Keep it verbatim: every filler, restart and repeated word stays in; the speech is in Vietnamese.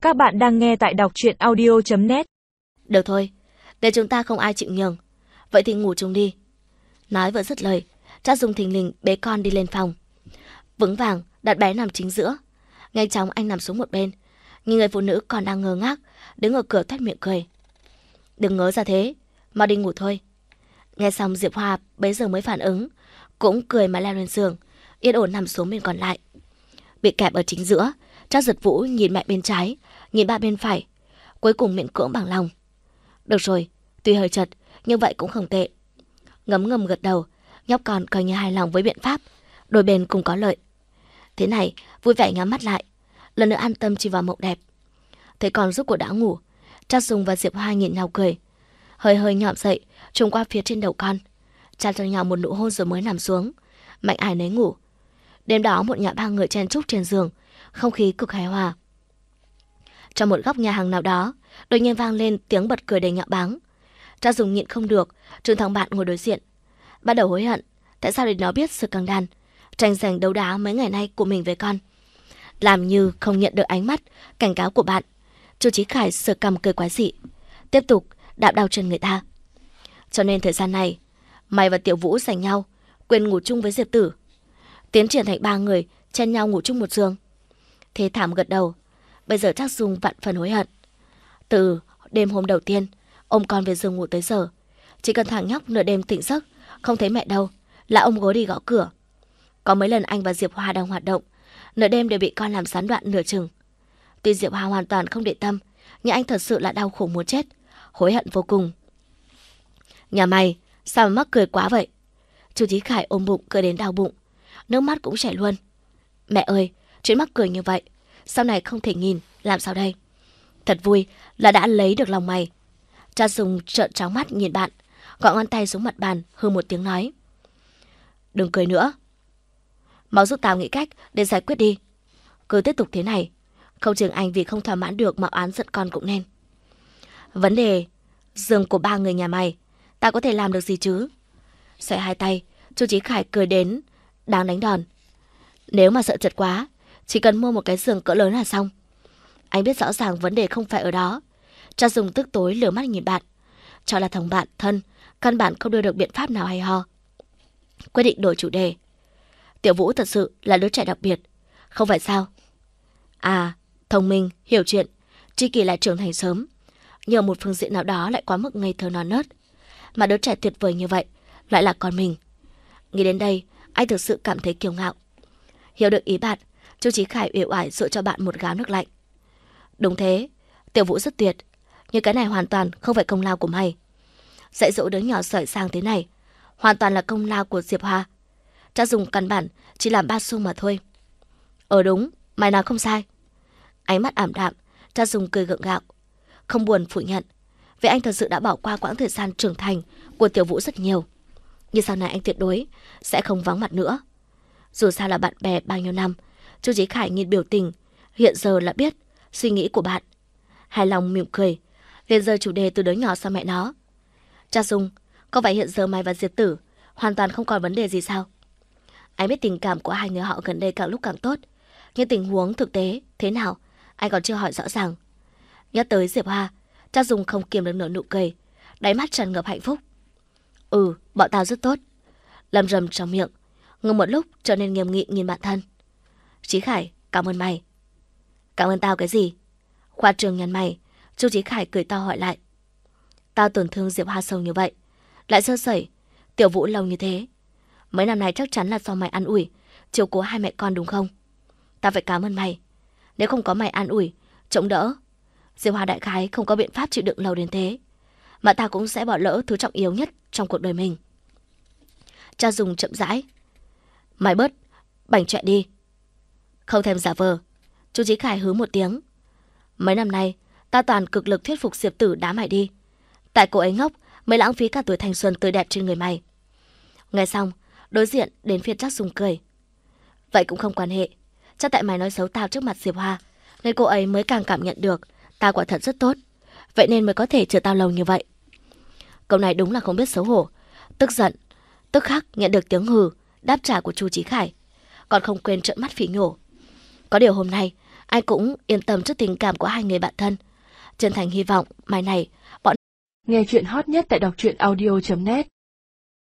Các bạn đang nghe tại đọc truyện audio chấm net. Được thôi, để chúng ta không ai chịu nhường. Vậy thì ngủ chung đi. Nói vừa dứt lời, Trác Dung thình lình bế con đi lên phòng. Vững vàng đặt bé nằm chính giữa. Nhanh chóng anh nằm xuống một bên, nhìn người phụ nữ còn đang ngơ ngác đứng ở cửa toét miệng cười. Đừng ngớ ra thế, mau đi ngủ thôi. Nghe xong Diệp Hoa bấy giờ mới phản ứng, cũng cười mà leo lên giường, yên ổn nằm xuống bên còn lại. Bị kẹp ở chính giữa, Trác Giật Vũ nhìn mẹ bên trái, nhìn ba bên phải, cuối cùng miễn cưỡng bằng lòng. Được rồi, tuy hơi chật nhưng vậy cũng không tệ. Ngấm ngầm gật đầu, nhóc con coi như hài lòng với biện pháp, đôi bên cùng có lợi. Thế này, vui vẻ nhắm mắt lại, lần nữa an tâm chìm vào mộng đẹp. Thấy con rốt cuộc đã ngủ, Trác Dung và Diệp Hoa nhìn nhau cười, hơi hơi nhõm dậy, trông qua phía trên đầu con, trao cho nhau một nụ hôn rồi mới nằm xuống, mạnh ai nấy ngủ. Đêm đó một nhà ba người chen chúc trên giường, không khí cực hài hòa. Trong một góc nhà hàng nào đó, đột nhiên vang lên tiếng bật cười đầy nhạo báng. Trác Dung nhịn không được, trừng thẳng bạn ngồi đối diện, bắt đầu hối hận tại sao để nó biết sự căng đàn, tranh giành đấu đá mấy ngày nay của mình với con. Làm như không nhận được ánh mắt cảnh cáo của bạn, Chu Chí Khải sờ cằm cười quái dị, tiếp tục đạp đau chân người ta. Cho nên thời gian này, mày và Tiểu Vũ giành nhau, quên ngủ chung với Diệp Tử, tiến triển thành ba người chen nhau ngủ chung một giường. Thế thảm gật đầu. Bây giờ Trác Dung vạn phần hối hận. Từ đêm hôm đầu tiên ôm con về giường ngủ tới giờ, chỉ cần thằng nhóc nửa đêm tỉnh giấc không thấy mẹ đâu là ông gối đi gõ cửa. Có mấy lần anh và Diệp Hoa đang hoạt động, nửa đêm đều bị con làm gián đoạn nửa chừng. Tuy Diệp Hoa hoàn toàn không để tâm, nhưng anh thật sự là đau khổ muốn chết, hối hận vô cùng. Nhà mày sao mà mắc cười quá vậy? Chu Chí Khải ôm bụng cười đến đau bụng, nước mắt cũng chảy luôn. Mẹ ơi, chuyện mắc cười như vậy sau này không thể nhìn, làm sao đây? Thật vui là đã lấy được lòng mày. Trác Dung trợn trắng mắt nhìn bạn, gõ ngón tay xuống mặt bàn, hừ một tiếng nói: Đừng cười nữa, mau giúp tao nghĩ cách để giải quyết đi. Cứ tiếp tục thế này, không chừng anh vì không thỏa mãn được mà oán giận con cũng nên. Vấn đề giường của ba người nhà mày, tao có thể làm được gì chứ? Xoay hai tay, Chu Chí Khải cười đến đáng đánh đòn. Nếu mà sợ chật quá, chỉ cần mua một cái giường cỡ lớn là xong. Anh biết rõ ràng vấn đề không phải ở đó. Trác Dung tức tối lửa mắt nhìn bạn, cho là thằng bạn thân, căn bản không đưa được biện pháp nào hay ho. Quyết định đổi chủ đề. Tiểu Vũ thật sự là đứa trẻ đặc biệt, không phải sao? À, thông minh, hiểu chuyện, tri kỷ lại trưởng thành sớm, nhưng ở một phương diện nào đó lại quá mức ngây thơ non nớt. Mà đứa trẻ tuyệt vời như vậy lại là con mình. Nghĩ đến đây, anh thực sự cảm thấy kiêu ngạo. Hiểu được ý bạn, Chu Chí Khải uể oải dội cho bạn một gáo nước lạnh. Đúng thế, Tiểu Vũ rất tuyệt, nhưng cái này hoàn toàn không phải công lao của mày. Dạy dỗ đứa nhỏ giỏi giang thế này hoàn toàn là công lao của Diệp Hoa. Trác Dung căn bản chỉ làm ba xu mà thôi. Ờ đúng, mày nói không sai. Ánh mắt ảm đạm, Trác Dung cười gượng gạo, không buồn phủ nhận, vì anh thật sự đã bỏ qua quãng thời gian trưởng thành của Tiểu Vũ rất nhiều. Nhưng sau này anh tuyệt đối sẽ không vắng mặt nữa. Dù sao là bạn bè bao nhiêu năm, Chu Chí Khải nhìn biểu tình hiện giờ là biết suy nghĩ của bạn. Hài lòng mỉm cười, liền rời chủ đề từ đứa nhỏ sang mẹ nó. Trác Dung, có phải hiện giờ mày và Diệp Tử hoàn toàn không còn vấn đề gì sao? Anh biết tình cảm của hai người họ gần đây càng lúc càng tốt, nhưng tình huống thực tế thế nào anh còn chưa hỏi rõ ràng. Nhắc tới Diệp Hoa, Trác Dung không kiềm được nở nụ cười, đáy mắt tràn ngập hạnh phúc. Ừ, bọn tao rất tốt. Lầm rầm trong miệng, ngừng một lúc trở nên nghiêm nghị nhìn bạn thân. Chí Khải, cảm ơn mày. Cảm ơn tao cái gì? Khoa trương nhăn mày, Chu Chí Khải cười to hỏi lại. Tao tổn thương Diệp Hoa sâu như vậy, lại sơ sẩy Tiểu Vũ lâu như thế. Mấy năm nay chắc chắn là do mày an ủi, chiều cố hai mẹ con đúng không? Tao phải cảm ơn mày. Nếu không có mày an ủi, chống đỡ, Diệp Hoa đại khái không có biện pháp chịu đựng lâu đến thế, mà tao cũng sẽ bỏ lỡ thứ trọng yếu nhất trong cuộc đời mình. Cha Dùng chậm rãi. Mày bớt bảnh chọe đi. Không thèm giả vờ, Chu Chí Khải hứ một tiếng. Mấy năm nay tao toàn cực lực thuyết phục Diệp Tử đá mày đi, tại cô ấy ngốc mới lãng phí cả tuổi thanh xuân tươi đẹp trên người mày. Nghe xong, đối diện đến phiên Trác Dung cười. Vậy cũng không quan hệ, chắc tại mày nói xấu tao trước mặt Diệp Hoa, nên cô ấy mới càng cảm nhận được tao quả thật rất tốt, vậy nên mới có thể chờ tao lâu như vậy. Câu này đúng là không biết xấu hổ, tức giận, tức khắc nhận được tiếng hừ đáp trả của Chu Chí Khải, còn không quên trợn mắt phỉ nhổ. Có điều hôm nay Anh cũng yên tâm trước tình cảm của hai người bạn thân. Chân thành hy vọng mai này bọn Nghe chuyện hot nhất tại đọc truyện audio chấm net.